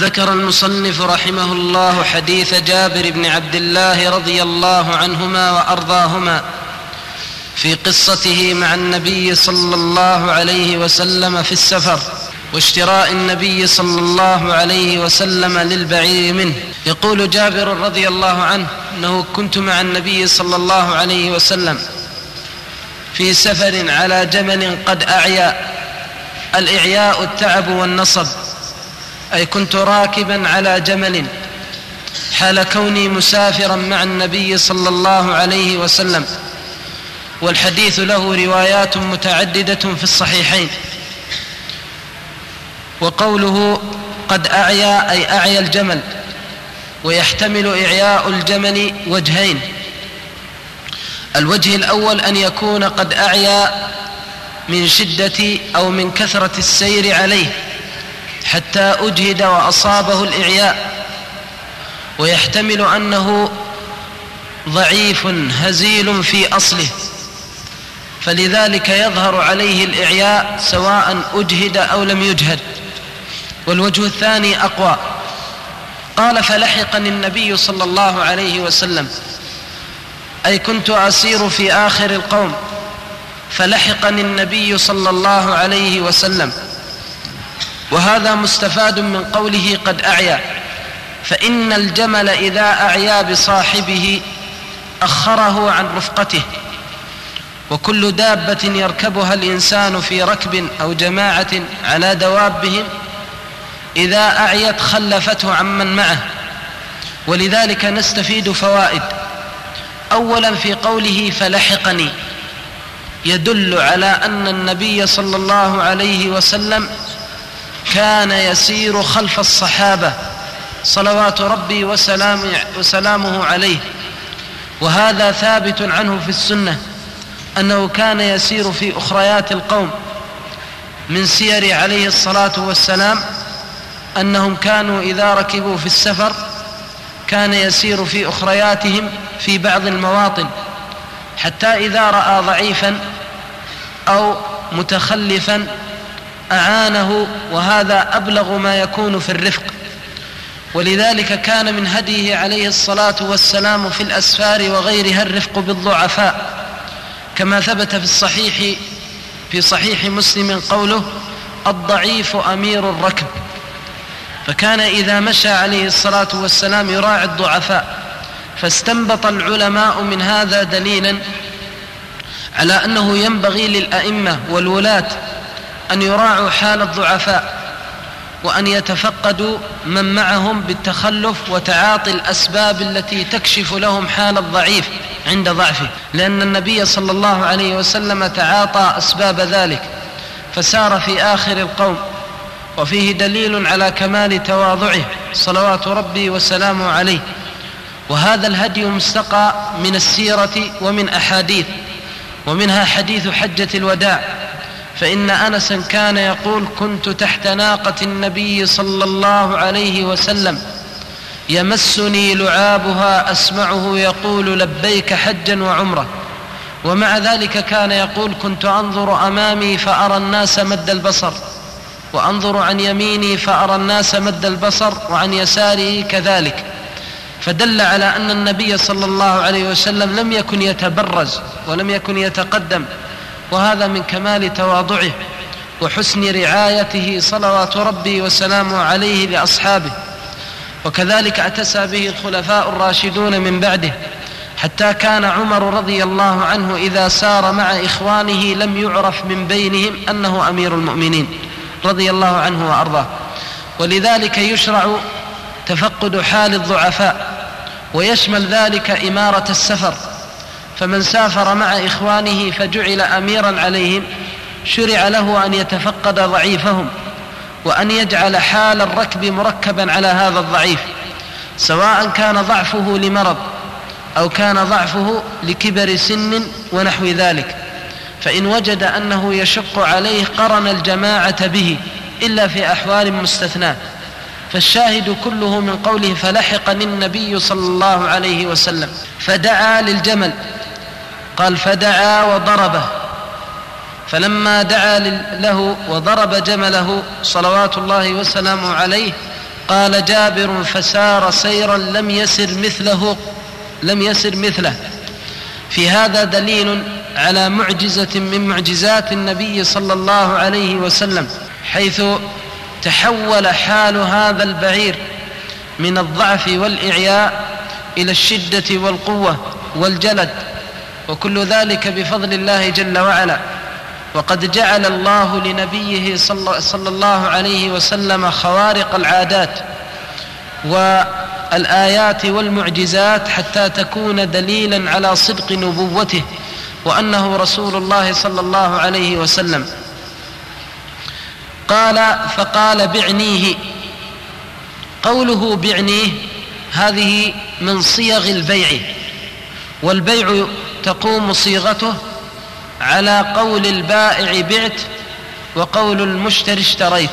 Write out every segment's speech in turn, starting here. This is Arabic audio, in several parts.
ذكر المصنف رحمه الله حديث جابر بن عبد الله رضي الله عنهما وأرضاهما في قصته مع النبي صلى الله عليه وسلم في السفر واشتراء النبي صلى الله عليه وسلم للبعير منه. يقول جابر رضي الله عنه أنه كنت مع النبي صلى الله عليه وسلم في سفر على جمل قد أعيا. الإعياء التعب والنصب، أي كنت راكبا على جمل حال كوني مسافرا مع النبي صلى الله عليه وسلم. والحديث له روايات متعددة في الصحيحين. وقوله قد أعيا أي أعيا الجمل، ويحتمل إعياء الجمل وجهين: الوجه الأول أن يكون قد أعيا من شدة أو من كثرة السير عليه حتى أجهد وأصابه الإعياء، ويحتمل أنه ضعيف هزيل في أصله فلذلك يظهر عليه الإعياء سواء أجهد أو لم يجهد. والوجه الثاني أقوى. قال فلحقني النبي صلى الله عليه وسلم، أي كنت أسير في آخر القوم فلحقني النبي صلى الله عليه وسلم. وهذا مستفاد من قوله قد أعيا، فإن الجمل إذا أعيا بصاحبه أخره عن رفقته، وكل دابة يركبها الإنسان في ركب أو جماعة على دوابهم إذا أعيت خلفته عمن معه. ولذلك نستفيد فوائد. أولا في قوله فلحقني يدل على أن النبي صلى الله عليه وسلم كان يسير خلف الصحابة صلوات ربي وسلامه عليه، وهذا ثابت عنه في السنة أنه كان يسير في أخريات القوم. من سير عليه الصلاة والسلام أنهم كانوا إذا ركبوا في السفر كان يسير في أخرياتهم في بعض المواطن، حتى إذا رأى ضعيفا أو متخلفا أعانه، وهذا أبلغ ما يكون في الرفق. ولذلك كان من هديه عليه الصلاة والسلام في الأسفار وغيرها الرفق بالضعفاء، كما ثبت في صحيح مسلم قوله الضعيف أمير الركب. فكان إذا مشى عليه الصلاة والسلام يراعي الضعفاء. فاستنبط العلماء من هذا دليلا على أنه ينبغي للأئمة والولاة أن يراعوا حال الضعفاء، وأن يتفقدوا من معهم بالتخلف وتعاطي الأسباب التي تكشف لهم حال الضعيف عند ضعفه، لأن النبي صلى الله عليه وسلم تعاطى أسباب ذلك فسار في آخر القوم. وفيه دليل على كمال تواضعه صلوات ربي وسلامه عليه. وهذا الهدي مستقى من السيرة ومن أحاديث، ومنها حديث حجة الوداع، فإن أنسا كان يقول كنت تحت ناقة النبي صلى الله عليه وسلم يمسني لعابها أسمعه يقول لبيك حجا وعمرة. ومع ذلك كان يقول كنت أنظر أمامي فأرى الناس مد البصر، وأنظر عن يميني فأرى الناس مد البصر، وعن يساري كذلك. فدل على أن النبي صلى الله عليه وسلم لم يكن يتبرز ولم يكن يتقدم، وهذا من كمال تواضعه وحسن رعايته صلوات ربي وسلامه عليه لأصحابه. وكذلك اعتسى به الخلفاء الراشدون من بعده، حتى كان عمر رضي الله عنه إذا سار مع إخوانه لم يعرف من بينهم أنه أمير المؤمنين رضي الله عنه وأرضاه. ولذلك يشرع تفقد حال الضعفاء، ويشمل ذلك إمارة السفر. فمن سافر مع إخوانه فجعل أميرا عليهم شرع له أن يتفقد ضعيفهم، وأن يجعل حال الركب مركبا على هذا الضعيف، سواء كان ضعفه لمرض أو كان ضعفه لكبر سن ونحو ذلك. فإن وجد أنه يشق عليه قرن الجماعة به إلا في أحوال مستثناة. فالشاهد كله من قوله فلحقني النبي صلى الله عليه وسلم فدعا للجمل. قال فدعا وضربه، فلما دعا له وضرب جمله صلوات الله وسلامه عليه قال جابر: فسار سيرا لم يسر مثله. في هذا دليل على معجزة من معجزات النبي صلى الله عليه وسلم، حيث تحول حال هذا البعير من الضعف والإعياء إلى الشدة والقوة والجلد، وكل ذلك بفضل الله جل وعلا. وقد جعل الله لنبيه صلى الله عليه وسلم خوارق العادات والآيات والمعجزات حتى تكون دليلا على صدق نبوته وأنه رسول الله صلى الله عليه وسلم. فقال: بعنيه. قوله بعنيه هذه من صيغ البيع، والبيع تقوم صيغته على قول البائع بعت وقول المشتري اشتريت.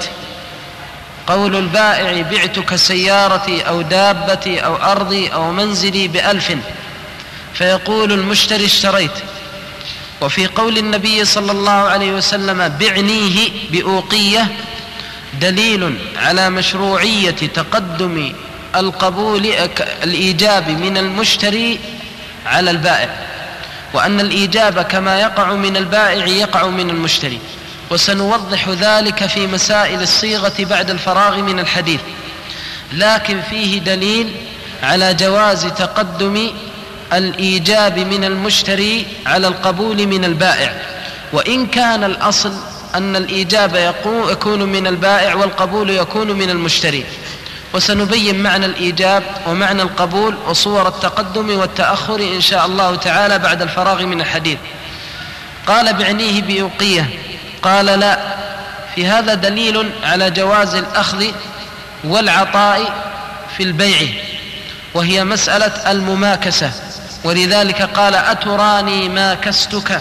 قول البائع: بعتك سيارتي أو دابتي أو أرضي أو منزلي ب1,000، فيقول المشتري اشتريت. وفي قول النبي صلى الله عليه وسلم: بعنيه بأوقية، دليل على مشروعية تقدم القبول الإيجاب من المشتري على البائع، وأن الإيجاب كما يقع من البائع يقع من المشتري، وسنوضح ذلك في مسائل الصيغة بعد الفراغ من الحديث. لكن فيه دليل على جواز تقدم الإيجاب من المشتري على القبول من البائع، وإن كان الأصل أن الإيجاب يكون من البائع والقبول يكون من المشتري. وسنبين معنى الإيجاب ومعنى القبول وصور التقدم والتأخر إن شاء الله تعالى بعد الفراغ من الحديث. قال: بعنيه بأوقية. قال: لا، في هذا دليل على جواز الأخذ والعطاء في البيع، وهي مسألة المماكسة، ولذلك قال: أتراني ماكستك.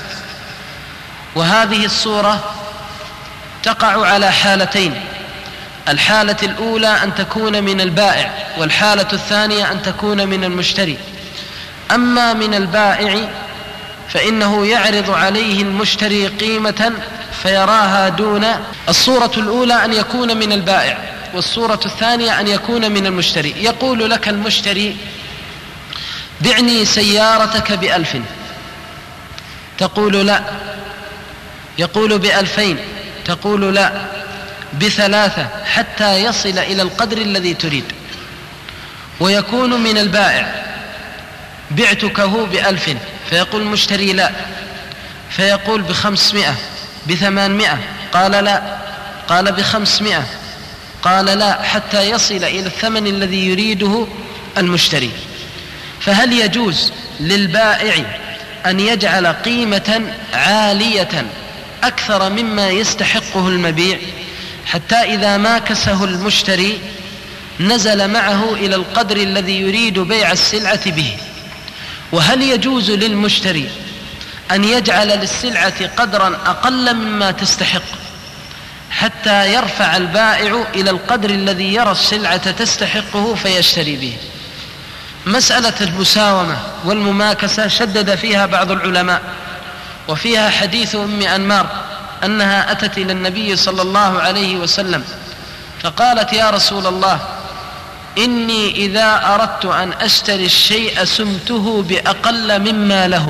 وهذه الصورة تقع على حالتين: الحالة الأولى أن تكون من البائع، والحالة الثانية أن تكون من المشتري. أما من البائع فإنه يعرض عليه المشتري قيمة فيراها دون. الصورة الأولى أن يكون من البائع، والصورة الثانية أن يكون من المشتري. يقول لك المشتري: بعني سيارتك ب1,000. تقول: لا. يقول: ب2,000. تقول: لا. ب3، حتى يصل إلى القدر الذي تريد. ويكون من البائع: بعتكه ب1,000. فيقول المشتري: لا. فيقول: ب500، ب800. قال: لا. قال: ب500. قال: لا، حتى يصل إلى الثمن الذي يريده المشتري. فهل يجوز للبائع أن يجعل قيمة عالية أكثر مما يستحقه المبيع، حتى إذا ماكسه المشتري نزل معه إلى القدر الذي يريد بيع السلعة به؟ وهل يجوز للمشتري أن يجعل للسلعة قدرا أقل مما تستحق حتى يرفع البائع إلى القدر الذي يرى السلعة تستحقه فيشتري به؟ مسألة المساومة والمماكسة شدد فيها بعض العلماء، وفيها حديث أم أنمار أنها أتت إلى النبي صلى الله عليه وسلم فقالت: يا رسول الله، إني إذا أردت أن أشتري الشيء سمته بأقل مما له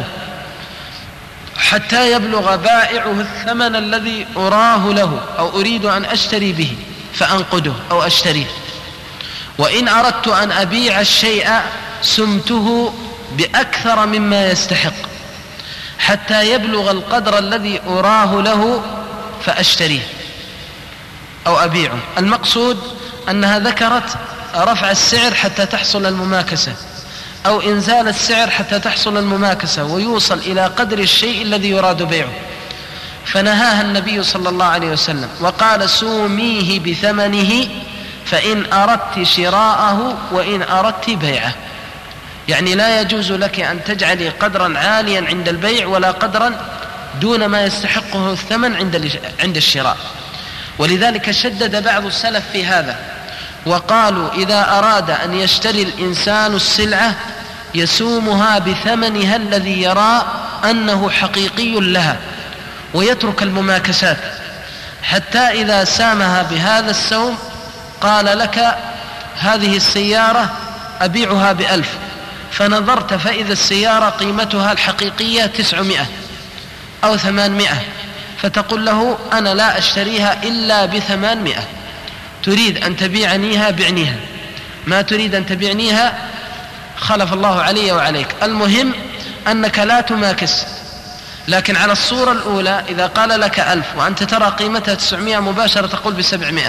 حتى يبلغ بائعه الثمن الذي أراه له أو أريد أن أشتري به فأنقده أو أشتريه، وإن أردت أن أبيع الشيء سمته بأكثر مما يستحق حتى يبلغ القدر الذي أراه له فأشتريه أو أبيعه. المقصود أنها ذكرت رفع السعر حتى تحصل المماكسة، أو إنزال السعر حتى تحصل المماكسة ويوصل إلى قدر الشيء الذي يراد بيعه. فنهاها النبي صلى الله عليه وسلم وقال: سوميه بثمنه فإن أردت شراءه وإن أردت بيعه. يعني لا يجوز لك أن تجعلي قدرا عاليا عند البيع ولا قدرا دون ما يستحقه الثمن عند الشراء. ولذلك شدد بعض السلف في هذا وقالوا: إذا أراد أن يشتري الإنسان السلعة يسومها بثمنها الذي يرى أنه حقيقي لها ويترك المماكسات، حتى إذا سامها بهذا السوم قال لك: هذه السيارة أبيعها ب1,000، فنظرت فإذا السيارة قيمتها الحقيقية 900 أو 800، فتقول له أنا لا أشتريها إلا ب800، تريد أن تبيعنيها بعنيها، ما تريد أن تبيعنيها خلف الله علي وعليك. المهم أنك لا تماكس. لكن على الصورة الأولى إذا قال لك 1000 وأنت ترى قيمتها 900 مباشرة تقول ب700،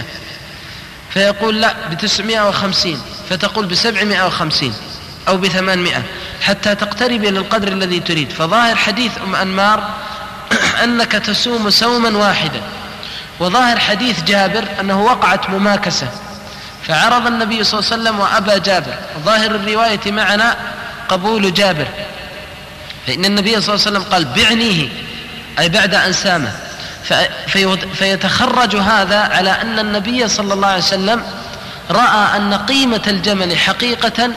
فيقول لا ب950، فتقول ب750 أو ب800 حتى تقترب إلى القدر الذي تريد. فظاهر حديث أنمار أنك تسوم سوما واحدا، وظاهر حديث جابر أنه وقعت مماكسة، فعرض النبي صلى الله عليه وسلم وأبى جابر. ظاهر الرواية معنا قبول جابر، فإن النبي صلى الله عليه وسلم قال بعنيه، أي بعد أن سامه، فيتخرج هذا على أن النبي صلى الله عليه وسلم رأى أن قيمة الجمل حقيقة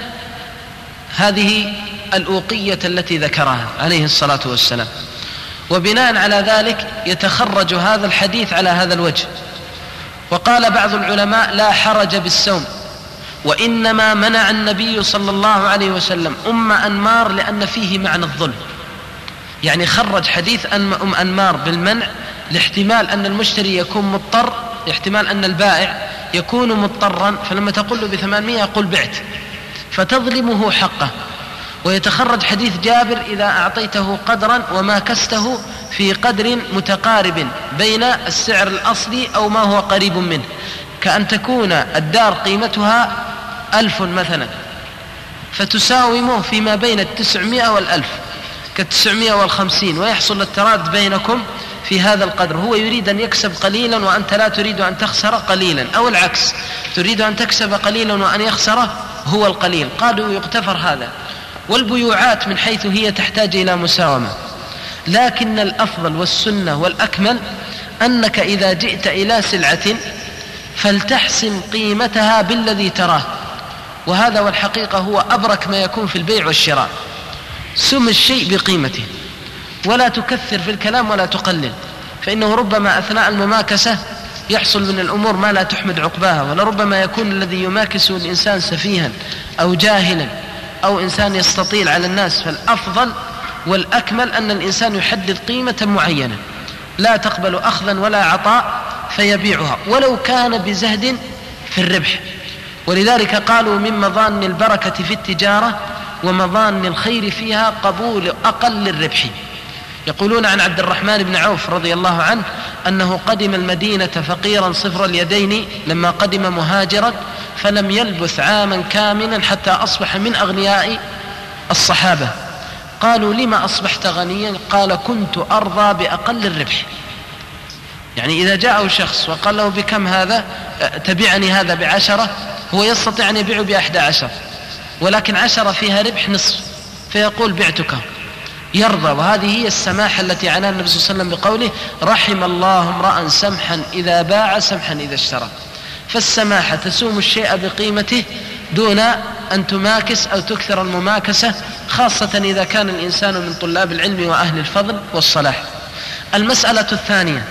هذه الأوقية التي ذكرها عليه الصلاة والسلام. وبناء على ذلك يتخرج هذا الحديث على هذا الوجه. وقال بعض العلماء لا حرج بالسوم، وإنما منع النبي صلى الله عليه وسلم أنمار لأن فيه معنى الظلم، يعني خرج حديث أنمار بالمنع لاحتمال أن المشتري يكون مضطر، احتمال أن البائع يكون مضطرا، فلما تقول له ب800 يقول بعت، فتظلمه حقه. ويتخرج حديث جابر إذا أعطيته قدرا وماكسته في قدر متقارب بين السعر الأصلي أو ما هو قريب منه، كأن تكون الدار قيمتها 1000 مثلا، فتساومه فيما بين 900 وال1000 ك950، ويحصل التراد بينكم في هذا القدر. هو يريد أن يكسب قليلا وأنت لا تريد أن تخسر قليلا، أو العكس، تريد أن تكسب قليلا وأن يخسر هو القليل. قالوا يغتفر هذا. والبيوعات من حيث هي تحتاج إلى مساومة، لكن الأفضل والسنة والأكمل أنك إذا جئت إلى سلعة فلتحسم قيمتها بالذي تراه، وهذا والحقيقة هو أبرك ما يكون في البيع والشراء. سم الشيء بقيمته ولا تكثر في الكلام ولا تقلل، فإنه ربما أثناء المماكسة يحصل من الأمور ما لا تحمد عقباها، ولربما يكون الذي يماكس الإنسان سفيها أو جاهلا أو إنسان يستطيل على الناس. فالأفضل والأكمل أن الإنسان يحدد قيمة معينة لا تقبل أخذا ولا عطاء فيبيعها ولو كان بزهد في الربح. ولذلك قالوا من مظان البركة في التجارة ومظان الخير فيها قبول أقل الربح. يقولون عن عبد الرحمن بن عوف رضي الله عنه أنه قدم المدينة فقيرا صفر اليدين لما قدم مهاجرا، فلم يلبث عاما كاملا حتى أصبح من أغنياء الصحابة. قالوا لما أصبحت غنيا؟ قال كنت أرضى بأقل الربح. يعني إذا جاءه شخص وقال له بكم هذا؟ تبعني هذا ب10، هو يستطيع أن يبيع ب11، ولكن 10 فيها ربح نصف، فيقول بعتك، يرضى. وهذه هي السماحة التي عناها النبي صلى الله عليه وسلم بقوله رحم الله امرأ سمحا إذا باع سمحا إذا اشترى. فالسماحة تسوم الشيء بقيمته دون أن تماكس أو تكثر المماكسة، خاصة إذا كان الإنسان من طلاب العلم وأهل الفضل والصلاح. المسألة الثانية،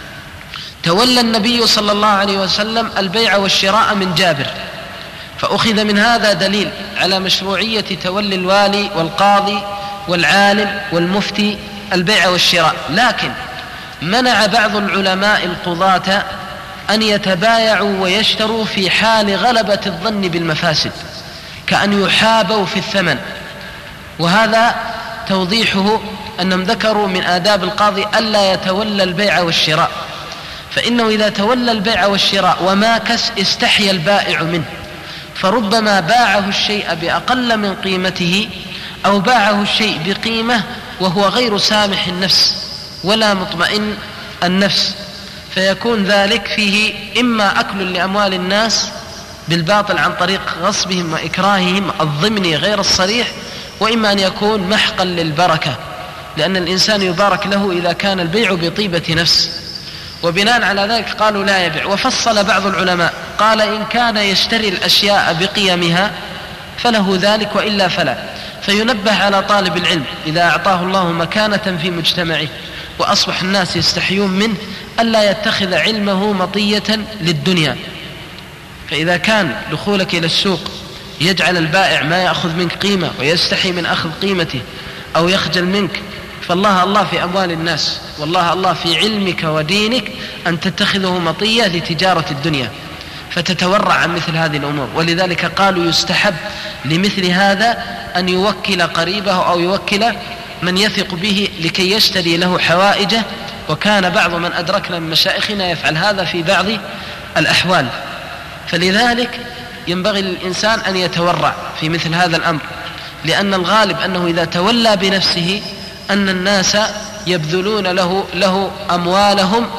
تولى النبي صلى الله عليه وسلم البيع والشراء من جابر، فأخذ من هذا دليل على مشروعية تولي الوالي والقاضي والعالم والمفتي البيع والشراء. لكن منع بعض العلماء القضاة أن يتبايعوا ويشتروا في حال غلبة الظن بالمفاسد، كأن يحابوا في الثمن. وهذا توضيحه أنهم ذكروا من آداب القاضي ألا يتولى البيع والشراء، فإنه إذا تولى البيع والشراء وماكس استحيا البائع منه، فربما باعه الشيء بأقل من قيمته أو باعه الشيء بقيمة وهو غير سامح النفس ولا مطمئن النفس، فيكون ذلك فيه إما أكل لأموال الناس بالباطل عن طريق غصبهم وإكراههم الضمني غير الصريح، وإما أن يكون محقا للبركة، لأن الإنسان يبارك له إذا كان البيع بطيبة نفس. وبناء على ذلك قالوا لا يبيع. وفصل بعض العلماء قال إن كان يشتري الأشياء بقيمها فله ذلك وإلا فلا. فينبه على طالب العلم إذا أعطاه الله مكانة في مجتمعه وأصبح الناس يستحيون منه ألا يتخذ علمه مطية للدنيا، فإذا كان دخولك إلى السوق يجعل البائع ما يأخذ منك قيمة ويستحي من أخذ قيمته أو يخجل منك، فالله الله في أموال الناس، والله الله في علمك ودينك أن تتخذه مطية لتجارة الدنيا، فتتورع عن مثل هذه الأمور. ولذلك قالوا يستحب لمثل هذا أن يوكل قريبه أو يوكل من يثق به لكي يشتري له حوائجه، وكان بعض من أدركنا من مشائخنا يفعل هذا في بعض الأحوال. فلذلك ينبغي للإنسان أن يتورع في مثل هذا الأمر، لأن الغالب أنه إذا تولى بنفسه أن الناس يبذلون له أموالهم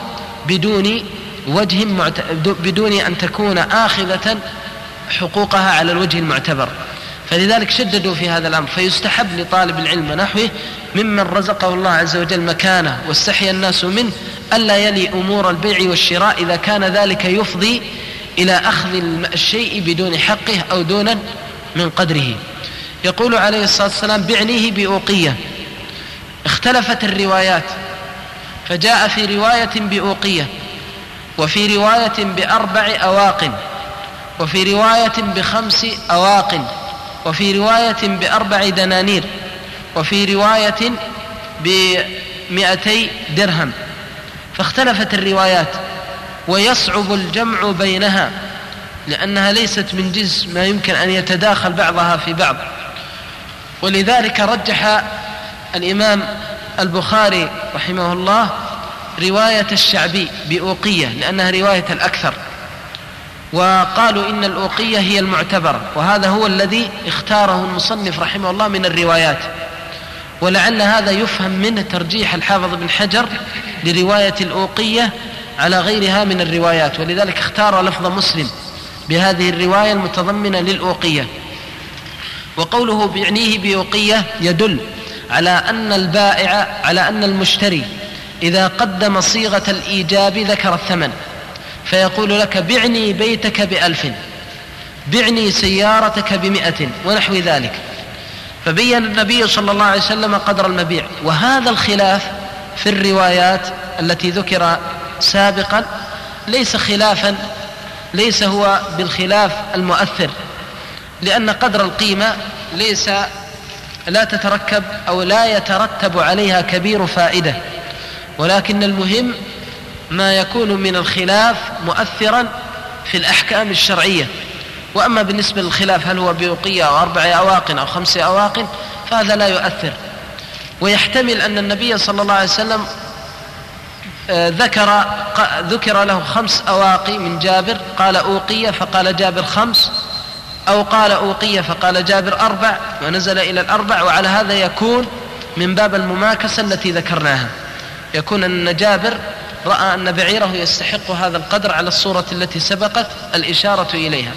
بدون أن تكون آخذة حقوقها على الوجه المعتبر. فلذلك شددوا في هذا الأمر، فيستحب لطالب العلم نحوه ممن رزقه الله عز وجل مكانه واستحي الناس منه ألا يلي أمور البيع والشراء إذا كان ذلك يفضي إلى أخذ الشيء بدون حقه أو دونا من قدره. يقول عليه الصلاة والسلام: بعنيه بأوقية. اختلفت الروايات، فجاء في رواية بأوقية، وفي رواية ب4 أواق، وفي رواية ب5 أواق، وفي رواية ب4 دنانير، وفي رواية ب200 درهم. فاختلفت الروايات، ويصعب الجمع بينها لأنها ليست من جنس ما يمكن أن يتداخل بعضها في بعض. ولذلك رجح الإمام البخاري رحمه الله رواية الشعبي بأوقية لأنها رواية الأكثر، وقالوا إن الأوقية هي المعتبرة، وهذا هو الذي اختاره المصنف رحمه الله من الروايات. ولعل هذا يفهم منه ترجيح الحافظ بن حجر لرواية الأوقية على غيرها من الروايات، ولذلك اختار لفظ مسلم بهذه الرواية المتضمنة للأوقية. وقوله بعنيه بأوقية يدل على أن المشتري إذا قدم صيغة الإيجاب ذكر الثمن، فيقول لك: بعني بيتك ب1000، بعني سيارتك ب100، ونحو ذلك. فبين النبي صلى الله عليه وسلم قدر المبيع. وهذا الخلاف في الروايات التي ذكر سابقا ليس هو بالخلاف المؤثر، لأن قدر القيمة لا تتركب أو لا يترتب عليها كبير فائدة، ولكن المهم ما يكون من الخلاف مؤثرا في الأحكام الشرعية. وأما بالنسبة للخلاف هل هو بأوقية أو 4 أواق أو 5 أواق فهذا لا يؤثر. ويحتمل أن النبي صلى الله عليه وسلم ذكر له 5 أواق من جابر، قال أوقية فقال جابر 5، أو قال أوقية فقال جابر 4 ونزل إلى 4. وعلى هذا يكون من باب المماكسة التي ذكرناها، يكون أن جابر رأى أن بعيره يستحق هذا القدر على الصورة التي سبقت الإشارة إليها.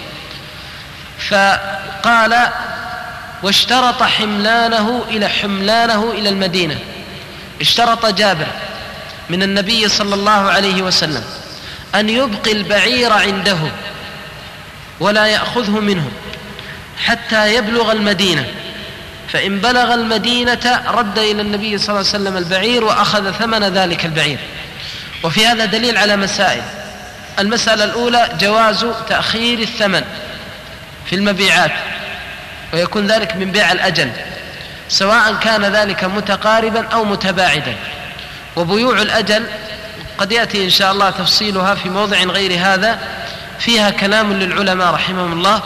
فقال: واشترط حملانه إلى المدينة. اشترط جابر من النبي صلى الله عليه وسلم أن يبقي البعير عنده ولا يأخذه منه حتى يبلغ المدينة، فإن بلغ المدينة رد إلى النبي صلى الله عليه وسلم البعير وأخذ ثمن ذلك البعير. وفي هذا دليل على مسائل. المسألة الأولى: جواز تأخير الثمن في المبيعات، ويكون ذلك من بيع الأجل، سواء كان ذلك متقاربا أو متباعدا. وبيوع الأجل قد يأتي إن شاء الله تفصيلها في موضع غير هذا، فيها كلام للعلماء رحمهم الله،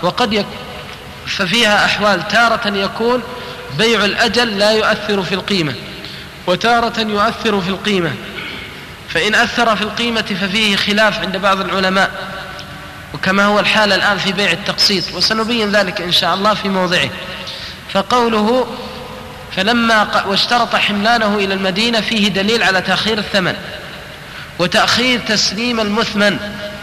ففيها أحوال: تارة يكون بيع الأجل لا يؤثر في القيمة، وتارة يؤثر في القيمة. فإن أثر في القيمة ففيه خلاف عند بعض العلماء، وكما هو الحال الآن في بيع التقسيط، وسنبين ذلك إن شاء الله في موضعه. فقوله فلما واشترط حملانه إلى المدينة فيه دليل على تأخير الثمن وتأخير تسليم المثمن.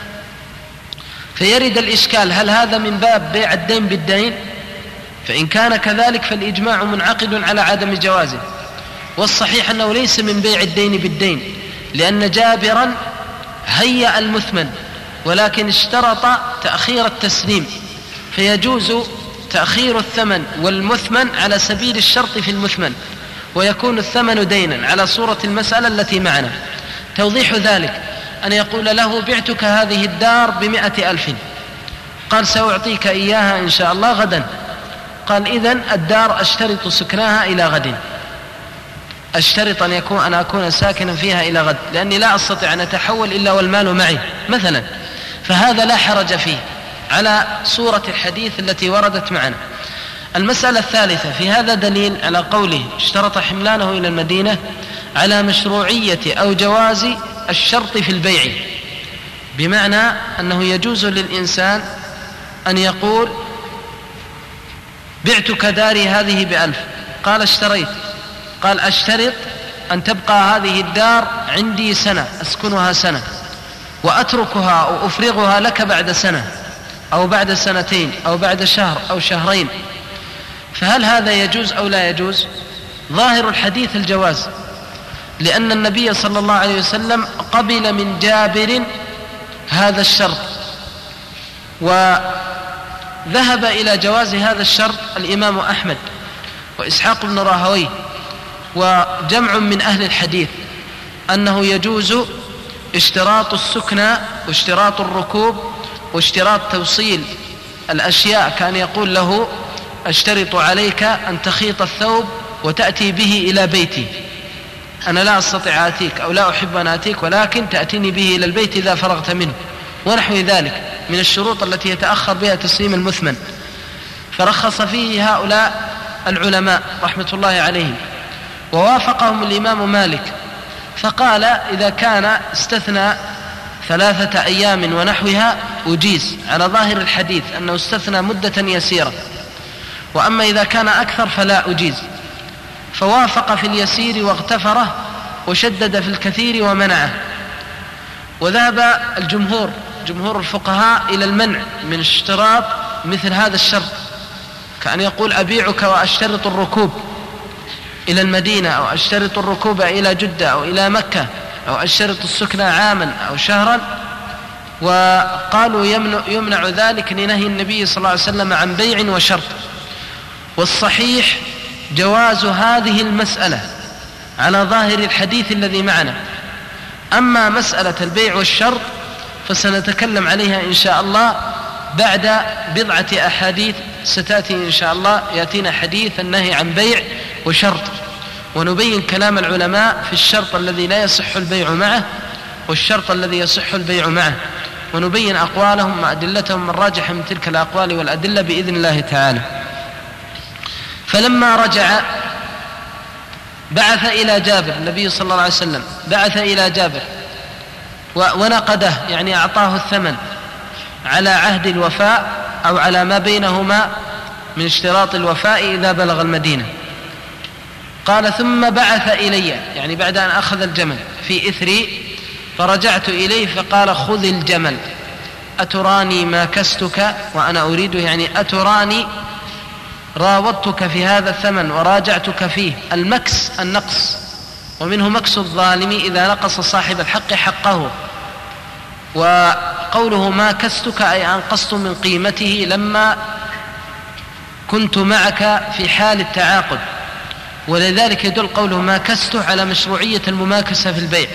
فيرد الإشكال: هل هذا من باب بيع الدين بالدين؟ فإن كان كذلك فالإجماع منعقد على عدم جوازه، والصحيح أنه ليس من بيع الدين بالدين، لأن جابرا هيأ المثمن ولكن اشترط تأخير التسليم، فيجوز تأخير الثمن والمثمن على سبيل الشرط في المثمن، ويكون الثمن دينا على صورة المسألة التي معنا. توضيح ذلك أن يقول له: بعتك هذه الدار ب100,000 قال سأعطيك إياها إن شاء الله غدا. قال إذن الدار أشترط سكناها إلى غد، أشترط أن أكون ساكنا فيها إلى غد، لأني لا أستطيع أن أتحول إلا والمال معي مثلا. فهذا لا حرج فيه على صورة الحديث التي وردت معنا. المسألة الثالثة، في هذا دليل على قوله اشترط حملانه إلى المدينة على مشروعية أو جواز الشرط في البيع، بمعنى أنه يجوز للإنسان أن يقول بعتك داري هذه ب1,000، قال اشتريت، قال أشترط أن تبقى هذه الدار عندي سنة، أسكنها سنة وأتركها أو أفرغها لك بعد سنة أو بعد سنتين أو بعد شهر أو شهرين. فهل هذا يجوز أو لا يجوز؟ ظاهر الحديث الجواز، لأن النبي صلى الله عليه وسلم قبل من جابر هذا الشرط، وذهب إلى جواز هذا الشرط الإمام أحمد وإسحاق بن راهويه وجمع من أهل الحديث، أنه يجوز اشتراط السكنى واشتراط الركوب واشتراط توصيل الأشياء، كان يقول له أشترط عليك أن تخيط الثوب وتأتي به إلى بيتي، أنا لا أستطيع آتيك أو لا أحب أن آتيك، ولكن تأتيني به إلى البيت إذا فرغت منه، ونحو ذلك من الشروط التي يتأخر بها تسليم المثمن. فرخص فيه هؤلاء العلماء رحمة الله عليهم، ووافقهم الإمام مالك، فقال إذا كان استثنى 3 أيام ونحوها أجيز على ظاهر الحديث أنه استثنى مدة يسيرة، وأما إذا كان أكثر فلا أجيز. فوافق في اليسير واغتفره وشدد في الكثير ومنعه. وذهب جمهور الفقهاء إلى المنع من اشتراط مثل هذا الشرط، كأن يقول أبيعك وأشترط الركوب إلى المدينة أو أشترط الركوب إلى جدة أو إلى مكة أو أشترط السكنى عاما أو شهرا. وقالوا يمنع ذلك لنهي النبي صلى الله عليه وسلم عن بيع وشرط. والصحيح جواز هذه المسألة على ظاهر الحديث الذي معنا. أما مسألة البيع والشرط فسنتكلم عليها إن شاء الله بعد بضعة أحاديث ستأتي إن شاء الله، يأتينا حديث النهي عن بيع وشرط، ونبين كلام العلماء في الشرط الذي لا يصح البيع معه والشرط الذي يصح البيع معه، ونبين أقوالهم وأدلتهم الراجحة من تلك الأقوال والأدلة بإذن الله تعالى. فلما رجع بعث إلى جابر، النبي صلى الله عليه وسلم بعث إلى جابر ونقده، يعني أعطاه الثمن على عهد الوفاء أو على ما بينهما من اشتراط الوفاء إذا بلغ المدينة. قال ثم بعث إلي، يعني بعد أن أخذ الجمل في إثري، فرجعت إليه فقال خذ الجمل، أتراني ما كستك وأنا أريده، يعني أتراني راوضتك في هذا الثمن وراجعتك فيه. المكس النقص، ومنه مكس الظالم إذا نقص صاحب الحق حقه. وقوله ما كستك أي أنقصت من قيمته لما كنت معك في حال التعاقد، ولذلك يدل قوله ما كسته على مشروعية المماكسة في البيع.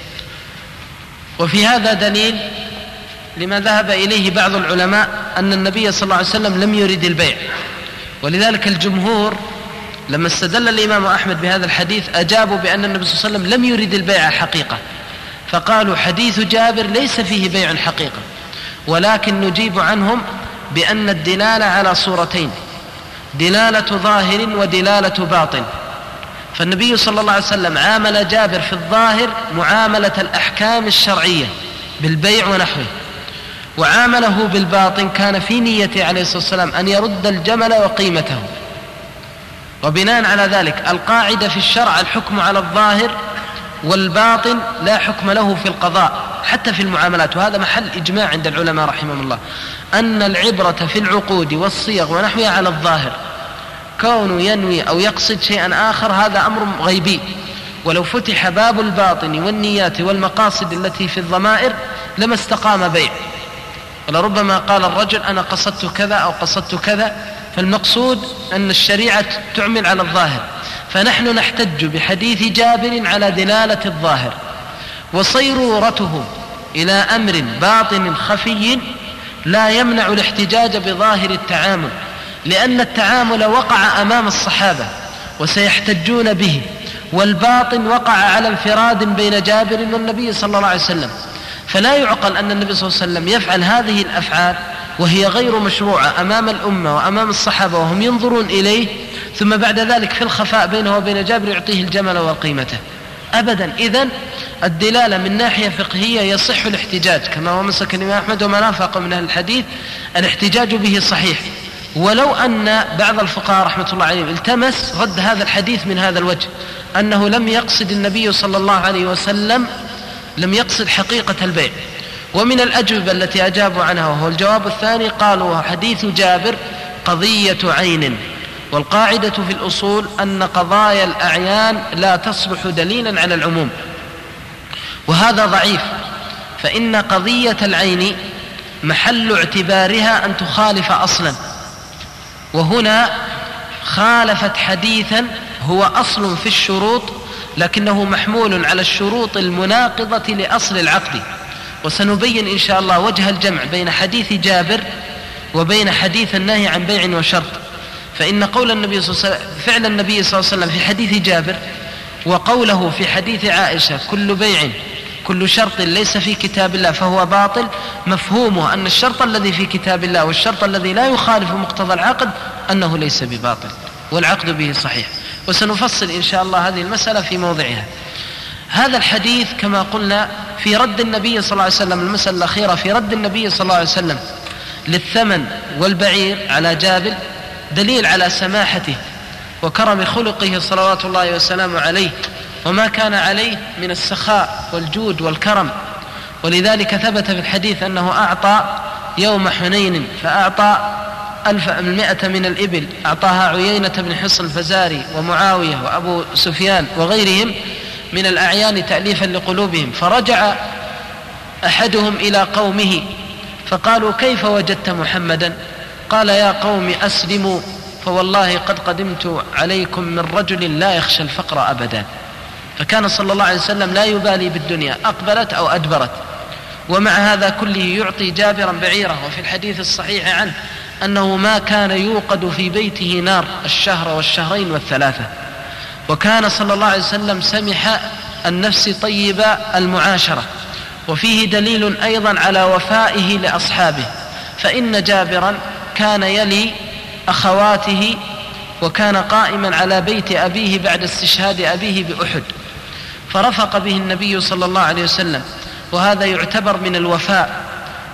وفي هذا دليل لما ذهب إليه بعض العلماء أن النبي صلى الله عليه وسلم لم يرد البيع، ولذلك الجمهور لما استدل الإمام أحمد بهذا الحديث أجابوا بأن النبي صلى الله عليه وسلم لم يرد البيع حقيقة، فقالوا حديث جابر ليس فيه بيع حقيقة، ولكن نجيب عنهم بأن الدلالة على صورتين، دلالة ظاهر ودلالة باطن. فالنبي صلى الله عليه وسلم عامل جابر في الظاهر معاملة الأحكام الشرعية بالبيع ونحوه، وعامله بالباطن كان في نيته عليه الصلاة والسلام أن يرد الجمل وقيمته. وبناء على ذلك القاعدة في الشرع الحكم على الظاهر، والباطن لا حكم له في القضاء حتى في المعاملات. وهذا محل إجماع عند العلماء رحمهم الله، أن العبرة في العقود والصيغ ونحوها على الظاهر، كونه ينوي أو يقصد شيئا آخر هذا أمر غيبي. ولو فتح باب الباطن والنيات والمقاصد التي في الضمائر لما استقام بيع، ولربما قال الرجل أنا قصدت كذا أو قصدت كذا. فالمقصود أن الشريعة تعمل على الظاهر، فنحن نحتج بحديث جابر على دلالة الظاهر، وصيرورته إلى أمر باطن خفي لا يمنع الاحتجاج بظاهر التعامل، لأن التعامل وقع أمام الصحابة وسيحتجون به، والباطن وقع على انفراد بين جابر والنبي صلى الله عليه وسلم، فلا يعقل أن النبي صلى الله عليه وسلم يفعل هذه الأفعال وهي غير مشروعة أمام الأمة وأمام الصحابة وهم ينظرون إليه، ثم بعد ذلك في الخفاء بينه وبين جابر يعطيه الجمل وقيمته أبدا. إذن الدلالة من ناحية فقهية يصح الاحتجاج كما هو مسلك الإمام أحمد وما نافق من أهل الحديث، الاحتجاج به صحيح، ولو أن بعض الفقهاء رحمة الله عليهم التمس رد هذا الحديث من هذا الوجه، أنه لم يقصد النبي صلى الله عليه وسلم لم يقصد حقيقة البيع. ومن الأجوبة التي أجابوا عنها وهو الجواب الثاني، قالوا حديث جابر قضية عين، والقاعدة في الأصول أن قضايا الأعيان لا تصبح دليلا على العموم، وهذا ضعيف، فإن قضية العين محل اعتبارها أن تخالف أصلا، وهنا خالفت حديثا هو أصل في الشروط لكنه محمول على الشروط المناقضة لأصل العقد. وسنبين إن شاء الله وجه الجمع بين حديث جابر وبين حديث النهي عن بيع وشرط. فإن قول النبي صلى الله عليه وسلم فعل النبي صلى الله عليه وسلم في حديث جابر وقوله في حديث عائشة كل بيع كل شرط ليس في كتاب الله فهو باطل، مفهومه أن الشرط الذي في كتاب الله والشرط الذي لا يخالف مقتضى العقد أنه ليس بباطل والعقد به صحيح. وسنفصل إن شاء الله هذه المسألة في موضعها. هذا الحديث كما قلنا في رد النبي صلى الله عليه وسلم، المسألة الأخيرة في رد النبي صلى الله عليه وسلم للثمن والبعير على جابر دليل على سماحته وكرم خلقه صلوات الله وسلامه عليه وما كان عليه من السخاء والجود والكرم. ولذلك ثبت في الحديث أنه أعطى يوم حنين فأعطى 1100 من الإبل، أعطاها عيينة بن حصن الفزاري ومعاوية وأبو سفيان وغيرهم من الأعيان تأليفا لقلوبهم. فرجع أحدهم إلى قومه فقالوا كيف وجدت محمدا؟ قال يا قوم أسلموا فوالله قد قدمت عليكم من رجل لا يخشى الفقر أبدا. فكان صلى الله عليه وسلم لا يبالي بالدنيا أقبلت أو أدبرت، ومع هذا كله يعطي جابرا بعيره. وفي الحديث الصحيح عنه أنه ما كان يوقد في بيته نار الشهر والشهرين والثلاثة، وكان صلى الله عليه وسلم سمح النفس طيب المعاشرة. وفيه دليل أيضا على وفائه لأصحابه، فإن جابرا كان يلي أخواته وكان قائما على بيت أبيه بعد استشهاد أبيه بأحد، فرفق به النبي صلى الله عليه وسلم، وهذا يعتبر من الوفاء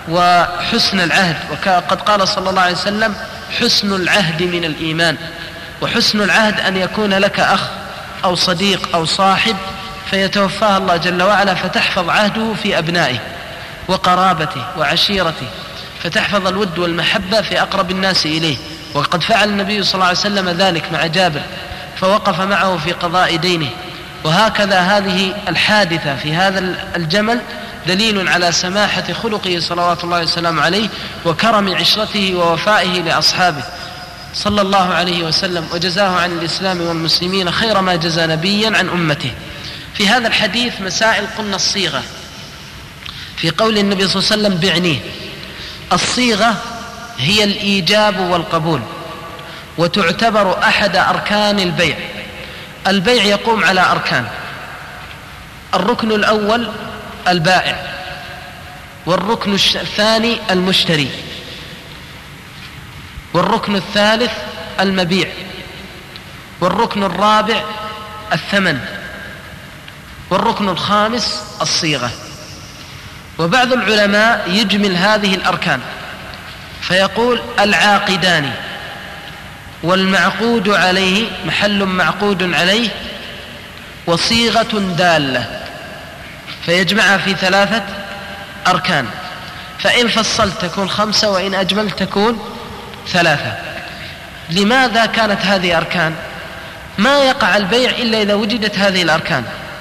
وحسن العهد. وقد قال صلى الله عليه وسلم حسن العهد من الإيمان. وحسن العهد أن يكون لك أخ أو صديق أو صاحب فيتوفاه الله جل وعلا فتحفظ عهده في أبنائه وقرابته وعشيرته، فتحفظ الود والمحبة في أقرب الناس إليه. وقد فعل النبي صلى الله عليه وسلم ذلك مع جابر فوقف معه في قضاء دينه. وهكذا هذه الحادثة في هذا الجمل دليل على سماحة خلقه صلوات الله وسلامه عليه وكرم عشرته ووفائه لأصحابه صلى الله عليه وسلم، وجزاه عن الإسلام والمسلمين خير ما جزى نبيا عن أمته. في هذا الحديث مسائل قلنا الصيغة في قول النبي صلى الله عليه وسلم بعنيه. الصيغة هي الإيجاب والقبول، وتعتبر أحد أركان البيع. البيع يقوم على أركان: الركن الأول البائع، والركن الثاني المشتري، والركن الثالث المبيع، والركن الرابع الثمن، والركن الخامس الصيغة. وبعض العلماء يجمل هذه الأركان فيقول العاقدان والمعقود عليه محل معقود عليه وصيغة دالة، فيجمعها في 3 أركان، فإن فصلت تكون 5 وإن أجملت تكون 3. لماذا كانت هذه أركان؟ ما يقع البيع إلا إذا وجدت هذه الأركان.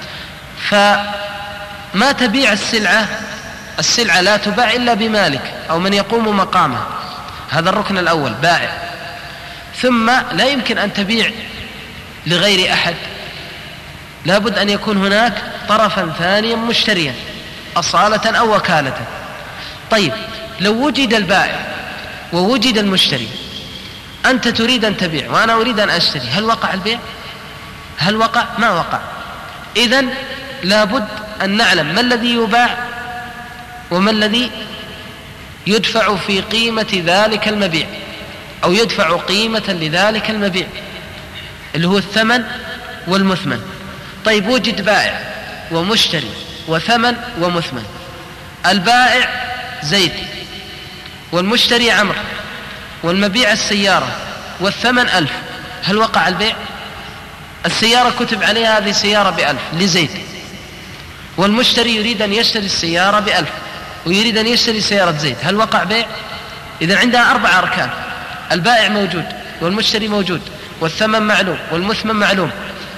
فما تبيع السلعة لا تباع إلا بمالك أو من يقوم مقامه، هذا الركن الأول بائع. ثم لا يمكن أن تبيع لغير أحد، لابد أن يكون هناك طرفا ثانيا مشتريا أصالة أو وكالة. طيب، لو وجد البائع ووجد المشتري، أنت تريد أن تبيع وأنا أريد أن أشتري، هل وقع البيع؟ هل وقع؟ ما وقع. إذن لابد أن نعلم ما الذي يباع وما الذي يدفع في قيمة ذلك المبيع، أو يدفع قيمة لذلك المبيع اللي هو الثمن والمثمن. طيب وجد بائع ومشتري وثمن ومثمن، البائع زيد والمشتري عمرو والمبيع السيارة والثمن 1000، هل وقع البيع؟ السيارة كتب عليها هذه سيارة ب1000 لزيد، والمشتري يريد أن يشتري السيارة ب1000 ويريد أن يشتري سيارة زيد، هل وقع بيع؟ إذن عندها 4 أركان، البائع موجود والمشتري موجود والثمن معلوم والمثمن معلوم،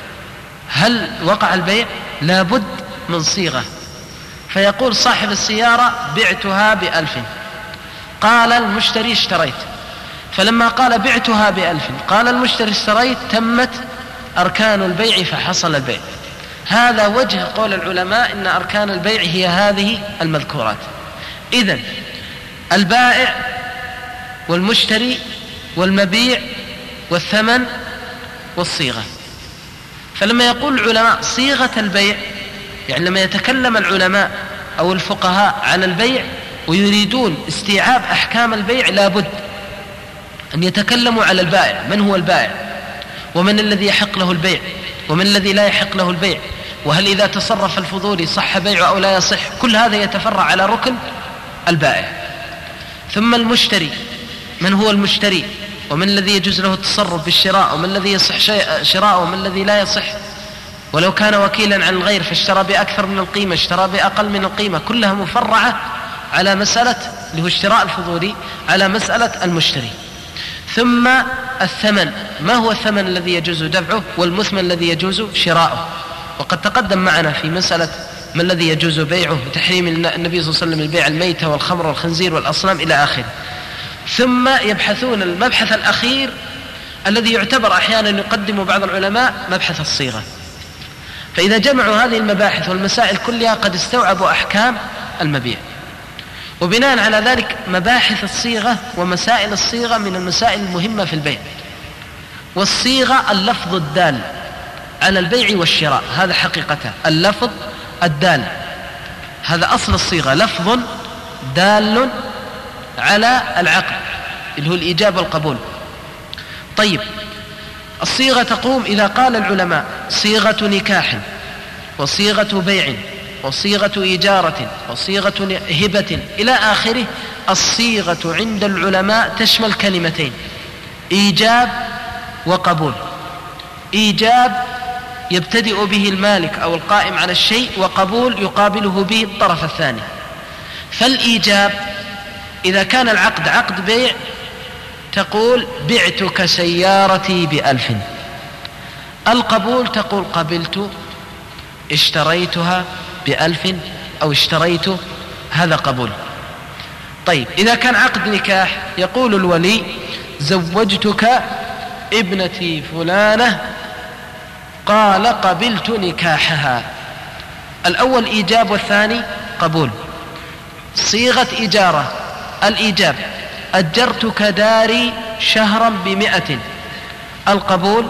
هل وقع البيع؟ لابد من صيغة. فيقول صاحب السيارة بعتها ب1000، قال المشتري اشتريت، فلما قال بعتها ب1000 قال المشتري اشتريت، تمت أركان البيع فحصل البيع. هذا وجه قول العلماء إن أركان البيع هي هذه المذكورات. إذن البائع والمشتري والمبيع والثمن والصيغة. فلما يقول العلماء صيغة البيع، يعني لما يتكلم العلماء أو الفقهاء عن البيع ويريدون استيعاب أحكام البيع، لابد أن يتكلموا على البائع، من هو البائع ومن الذي يحق له البيع ومن الذي لا يحق له البيع، وهل إذا تصرف الفضولي صح بيعه أو لا يصح، كل هذا يتفرع على ركن البائع. ثم المشتري، من هو المشتري ومن الذي يجوز له التصرف بالشراء ومن الذي يصح شراءه ومن الذي لا يصح، ولو كان وكيلا عن الغير فاشترى بأكثر من القيمة اشترى بأقل من القيمة، كلها مفرعة على مسألة اللي هو اشتراء الفضولي، على مسألة المشتري. ثم الثمن، ما هو الثمن الذي يجوز دفعه والمثمن الذي يجوز شراؤه، وقد تقدم معنا في مسألة ما الذي يجوز بيعه وتحريم النبي صلى الله عليه وسلم البيع الميتة والخمر والخنزير والأصنام إلى آخره. ثم يبحثون المبحث الأخير الذي يعتبر أحيانا يقدم بعض العلماء مبحث الصيغة. فإذا جمعوا هذه المباحث والمسائل كلها قد استوعبوا أحكام المبيع، وبناء على ذلك مباحث الصيغة ومسائل الصيغة من المسائل المهمة في البيع. والصيغة اللفظ الدال على البيع والشراء، هذا حقيقته اللفظ الدال، هذا أصل الصيغة، لفظ دال على العقد اللي هو الإيجاب والقبول. طيب الصيغة تقوم إذا قال العلماء صيغة نكاح وصيغة بيع وصيغة إيجارة وصيغة هبة إلى آخره. الصيغة عند العلماء تشمل كلمتين، إيجاب وقبول. إيجاب يبتدئ به المالك أو القائم على الشيء، وقبول يقابله به الطرف الثاني. فالإيجاب إذا كان العقد عقد بيع تقول بعتك سيارتي ب1000، القبول تقول قبلت اشتريتها ب1000 أو اشتريت، هذا قبول. طيب إذا كان عقد نكاح يقول الولي زوجتك ابنتي فلانة، قال قبلت نكاحها، الأول إيجاب والثاني قبول. صيغة إجارة، الإيجاب أجرتك داري شهرا ب100، القبول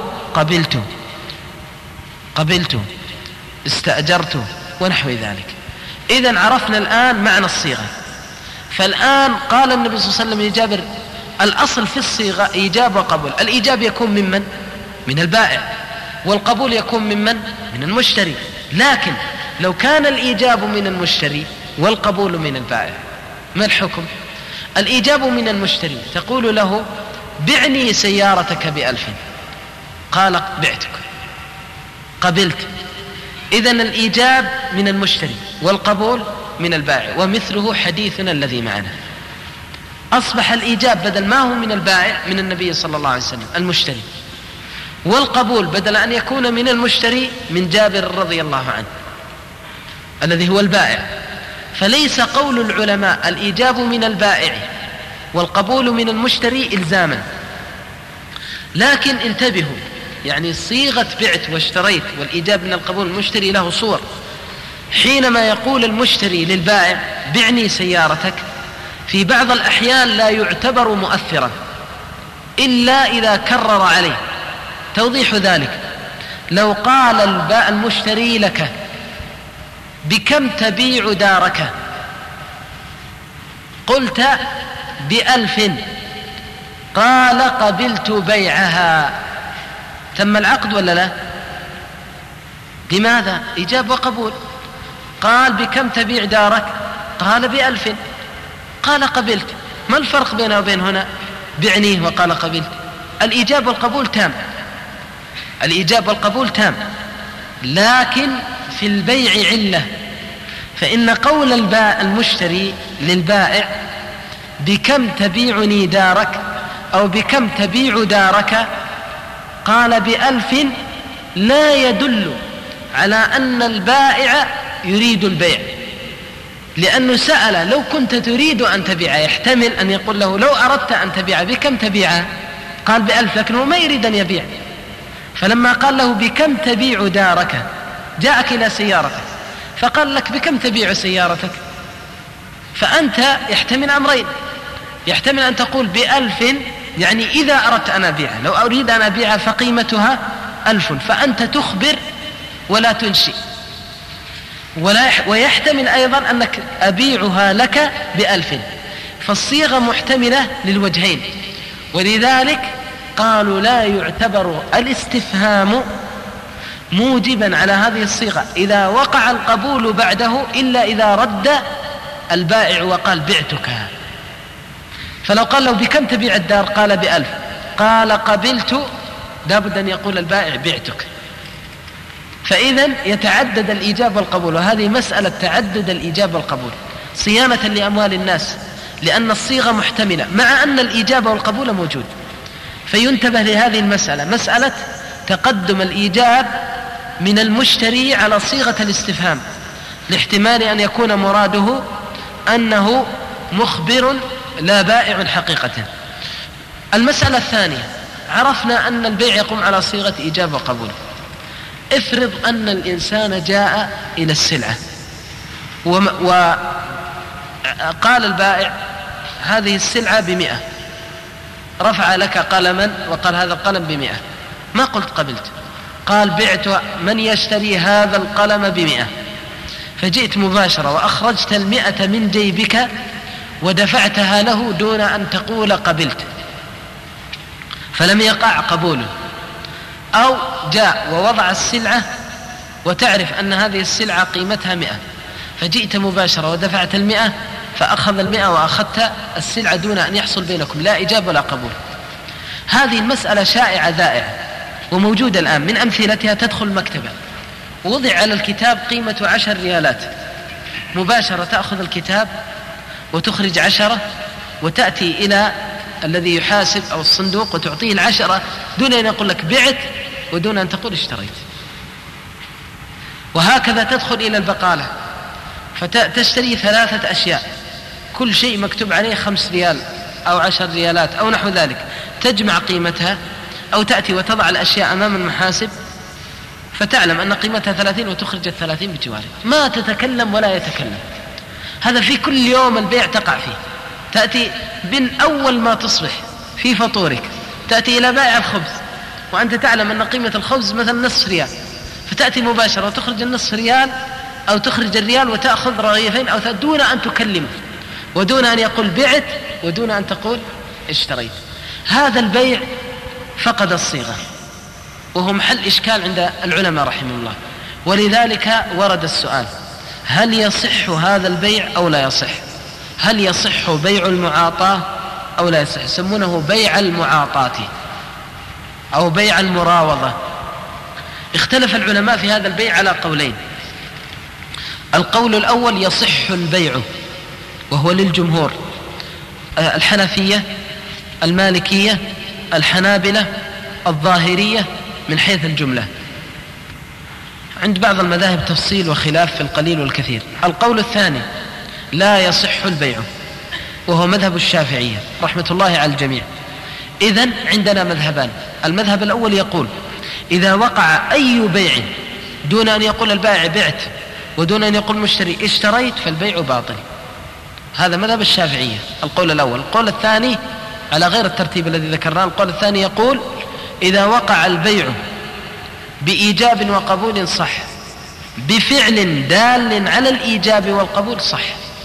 قبلت استأجرت ونحو ذلك. إذن عرفنا الآن معنى الصيغة. فالآن قال النبي صلى الله عليه وسلم لجابر الأصل في الصيغة إيجاب وقبول. الإيجاب يكون ممن؟ من البائع، والقبول يكون ممن؟ من المشتري. لكن لو كان الإيجاب من المشتري والقبول من البائع، ما الحكم؟ الإيجاب من المشتري تقول له بعني سيارتك ب1000، قال بعتك قبلت. إذن الإيجاب من المشتري والقبول من البائع. ومثله حديثنا الذي معنا، أصبح الإيجاب بدل ما هو من البائع من النبي صلى الله عليه وسلم المشتري، والقبول بدل أن يكون من المشتري من جابر رضي الله عنه الذي هو البائع. فليس قول العلماء الإيجاب من البائع والقبول من المشتري إلزاما، لكن انتبهوا، يعني صيغة بعت واشتريت والإيجاب من القبول المشتري له صور. حينما يقول المشتري للبائع بعني سيارتك، في بعض الأحيان لا يعتبر مؤثرا إلا إذا كرر عليه. توضيح ذلك: لو قال المشتري لك بكم تبيع دارك، قلت ب1000، قال قبلت بيعها، تم العقد ولا لا؟ لماذا؟ إيجاب وقبول. قال بكم تبيع دارك؟ قال ب1000، قال قبلت. ما الفرق بينه وبين هنا بعنيه وقال قبلت؟ الإيجاب والقبول تام، الإيجاب والقبول تام، لكن في البيع علة. فإن قول المشتري للبائع بكم تبيعني دارك أو بكم تبيع دارك قال ب1000 لا يدل على أن البائع يريد البيع، لأنه سأل لو كنت تريد أن تبيع، يحتمل أن يقول له لو أردت أن تبيع بكم تبيع؟ قال ب1000، لكنه ما يريد أن يبيع. فلما قال له بكم تبيع دارك جاءك إلى سيارتك فقال لك بكم تبيع سيارتك، فأنت يحتمل أمرين: يحتمل أن تقول ب1000 يعني إذا أردت أن أبيعها، لو أريد أن أبيعها فقيمتها 1000، فأنت تخبر ولا تنشئ. ويحتمل أيضا أنك أبيعها لك ب1000، فالصيغة محتملة للوجهين. ولذلك قالوا لا يعتبر الاستفهام موجبا على هذه الصيغة إذا وقع القبول بعده إلا إذا رد البائع وقال بعتك. فلو قال له بكم تبيع الدار قال ب1000، قال قبلت، لابد أن يقول البائع بعتك. فإذن يتعدد الإيجاب والقبول، وهذه مسألة تعدد الإيجاب والقبول صيانة لأموال الناس، لأن الصيغة محتملة مع أن الإيجاب والقبول موجود. فينتبه لهذه المسألة، مسألة تقدم الإيجاب من المشتري على صيغة الاستفهام، لاحتمال أن يكون مراده أنه مخبر لا بائع حقيقة. المسألة الثانية: عرفنا أن البيع يقوم على صيغة إيجاب وقبول. افرض أن الإنسان جاء إلى السلعة وقال البائع هذه السلعة ب100، رفع لك قلما وقال هذا القلم ب100، ما قلت قبلت، قال بعت من يشتري هذا القلم ب100، فجئت مباشرة وأخرجت 100 من جيبك ودفعتها له دون أن تقول قبلت، فلم يقع قبوله. أو جاء ووضع السلعة وتعرف أن هذه السلعة قيمتها 100، فجئت مباشرة ودفعت 100 فأخذ 100 وأخذت السلعة دون أن يحصل بينكم لا إيجاب ولا قبول. هذه المسألة شائعة ذائعة وموجودة الآن. من أمثلتها: تدخل مكتبة ووضع على الكتاب قيمة 10 ريالات، مباشرة تأخذ الكتاب وتخرج 10 وتأتي إلى الذي يحاسب أو الصندوق وتعطيه 10 دون أن يقول لك بعت ودون أن تقول اشتريت. وهكذا تدخل إلى البقالة فتشتري 3 أشياء، كل شيء مكتوب عليه 5 ريال أو 10 ريالات أو نحو ذلك، تجمع قيمتها أو تأتي وتضع الأشياء أمام المحاسب فتعلم أن قيمتها 30 وتخرج 30 بجواره، ما تتكلم ولا يتكلم. هذا في كل يوم البيع تقع فيه. تأتي من أول ما تصبح في فطورك تأتي إلى بائع الخبز وأنت تعلم أن قيمة الخبز مثلا نصف ريال، فتأتي مباشرة وتخرج النصف ريال أو تخرج الريال وتأخذ رغيفين أو دون أن تكلمه ودون أن يقول بعت ودون أن تقول اشتريت. هذا البيع فقد الصيغة وهو محل إشكال عند العلماء رحمه الله. ولذلك ورد السؤال: هل يصح هذا البيع أو لا يصح؟ هل يصح بيع المعاطاة أو لا يصح؟ يسمونه بيع المعاطاة أو بيع المراوضة. اختلف العلماء في هذا البيع على قولين. القول الأول: يصح البيع، وهو للجمهور: الحنفية، المالكية، الحنابلة، الظاهرية من حيث الجملة. عند بعض المذاهب تفصيل وخلاف في القليل والكثير. القول الثاني: لا يصح البيع، وهو مذهب الشافعية رحمة الله على الجميع. إذن عندنا مذهبان. المذهب الأول يقول: إذا وقع أي بيع دون أن يقول البائع بعت ودون أن يقول مشتري اشتريت فالبيع باطل. هذا مذهب الشافعية القول الأول. القول الثاني على غير الترتيب الذي ذكرناه، القول الثاني يقول إذا وقع البيع بإيجاب وقبول صح، بفعل دال على الإيجاب والقبول صح.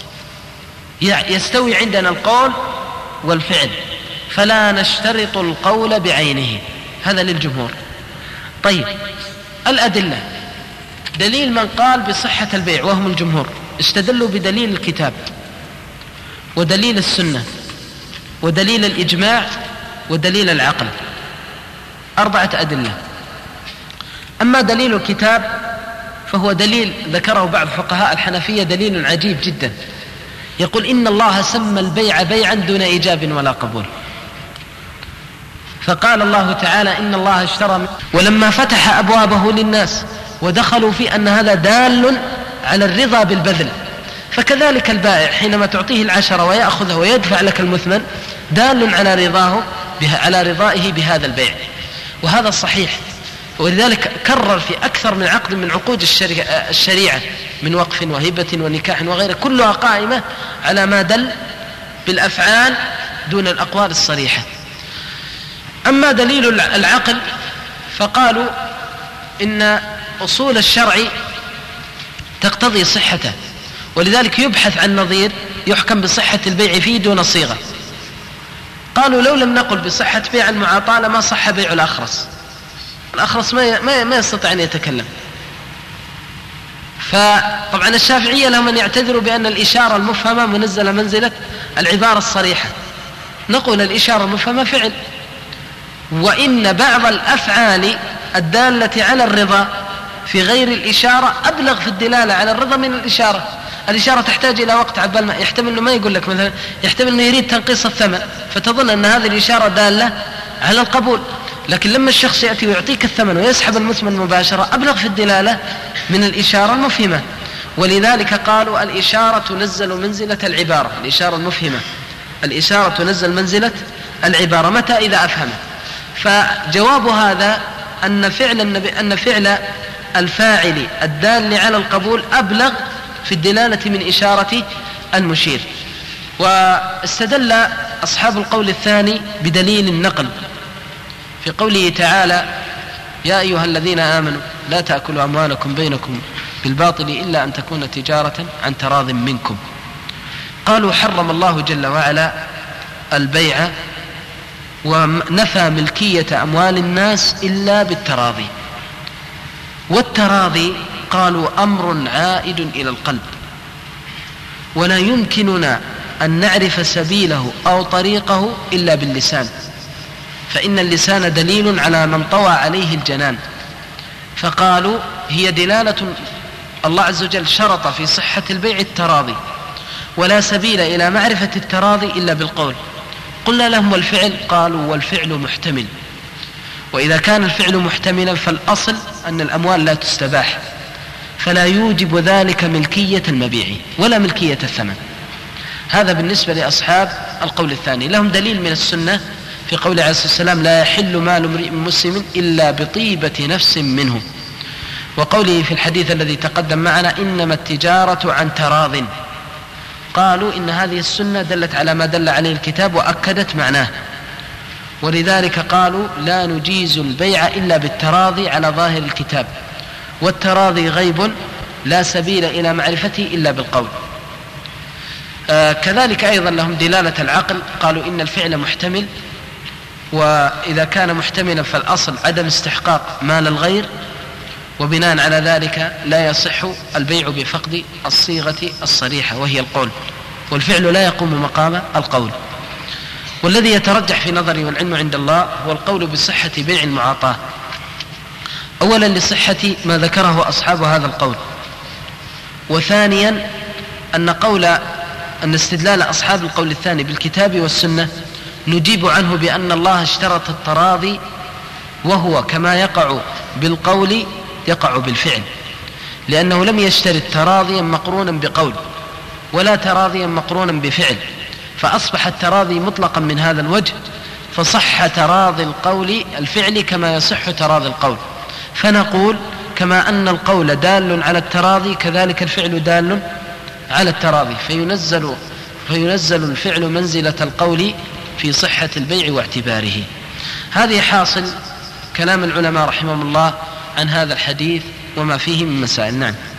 يستوي عندنا القول والفعل، فلا نشترط القول بعينه، هذا للجمهور. طيب الأدلة، دليل من قال بصحة البيع وهم الجمهور استدلوا بدليل الكتاب ودليل السنة ودليل الإجماع ودليل العقل، 4 أدلة. أما دليل الكتاب فهو دليل ذكره بعض فقهاء الحنفية، دليل عجيب جدا، يقول إن الله سمى البيع بيعا دون إيجاب ولا قبول. فقال الله تعالى إن الله اشترى، ولما فتح أبوابه للناس ودخلوا في أن هذا دال على الرضا بالبذل، فكذلك البائع حينما تعطيه 10 ويأخذه ويدفع لك المثمن دال على رضائه بهذا البيع، وهذا صحيح. ولذلك كرر في أكثر من عقد من عقود الشريعة من وقف وهبة ونكاح وغيره، كلها قائمة على ما دل بالأفعال دون الأقوال الصريحة. أما دليل العقل فقالوا إن أصول الشرع تقتضي صحته، ولذلك يبحث عن نظير يحكم بصحة البيع فيه دون صيغة. قالوا لو لم نقل بصحة بيع المعاطاة لما صح بيع الأخرس. الأخرس ما يستطيع أن يتكلم. فطبعا الشافعية لهم أن يعتذروا بأن الإشارة المفهمة منزلة منزلة العبارة الصريحة. نقول الإشارة المفهمة فعل، وإن بعض الأفعال الدالة على الرضا في غير الإشارة أبلغ في الدلالة على الرضا من الإشارة. الإشارة تحتاج إلى وقت عبال ما يحتمل أنه ما يقول لك مثلا، يحتمل أنه يريد تنقيص الثمن فتظن أن هذه الإشارة دالة على القبول، لكن لما الشخص يأتي ويعطيك الثمن ويسحب المثمن مباشرة أبلغ في الدلالة من الإشارة المفهمة. ولذلك قالوا الإشارة تنزل منزلة العبارة، الإشارة المفهمة الإشارة تنزل منزلة العبارة متى إذا أفهم. فجواب هذا أن فعل الفاعل الدال على القبول أبلغ في الدلالة من إشارة المشير. واستدل أصحاب القول الثاني بدليل النقل في قوله تعالى يا أيها الذين آمنوا لا تأكلوا أموالكم بينكم بالباطل إلا أن تكون تجارة عن تراض منكم. قالوا حرم الله جل وعلا البيع ونفى ملكية أموال الناس إلا بالتراضي، والتراضي قالوا أمر عائد إلى القلب، ولا يمكننا أن نعرف سبيله أو طريقه إلا باللسان، فإن اللسان دليل على من طوى عليه الجنان. فقالوا هي دلالة، الله عز وجل شرط في صحة البيع التراضي، ولا سبيل إلى معرفة التراضي إلا بالقول. قلنا لهم والفعل؟ قالوا والفعل محتمل، وإذا كان الفعل محتملا فالأصل أن الأموال لا تستباح، فلا يوجب ذلك ملكية المبيع ولا ملكية الثمن. هذا بالنسبة لأصحاب القول الثاني. لهم دليل من السنة في قول عليه الصلاة والسلام لا يحل مال امرئ مسلم إلا بطيبة نفس منه، وقوله في الحديث الذي تقدم معنا إنما التجارة عن تراض. قالوا إن هذه السنة دلت على ما دل عليه الكتاب وأكدت معناه، ولذلك قالوا لا نجيز البيع إلا بالتراضي على ظاهر الكتاب، والتراضي غيب لا سبيل إلى معرفته إلا بالقول. كذلك أيضا لهم دلالة العقل، قالوا إن الفعل محتمل، وإذا كان محتملا فالأصل عدم استحقاق مال الغير، وبناء على ذلك لا يصح البيع بفقد الصيغة الصريحة وهي القول، والفعل لا يقوم مقام القول. والذي يترجح في نظري والعلم عند الله هو القول بصحة بيع المعاطاة، أولا لصحة ما ذكره أصحاب هذا القول، وثانيا أن استدلال أصحاب القول الثاني بالكتاب والسنة نجيب عنه بأن الله اشترط التراضي، وهو كما يقع بالقول يقع بالفعل، لأنه لم يشترط تراضيا مقرونا بقول ولا تراضيا مقرونا بفعل، فأصبح التراضي مطلقا من هذا الوجه، فصح تراضي القول الفعل كما يصح تراضي القول. فنقول كما أن القول دال على التراضي كذلك الفعل دال على التراضي، فينزل فينزل الفعل منزلة القول في صحة البيع واعتباره. هذه حاصل كلام العلماء رحمهم الله عن هذا الحديث وما فيه من مسائل. نعم.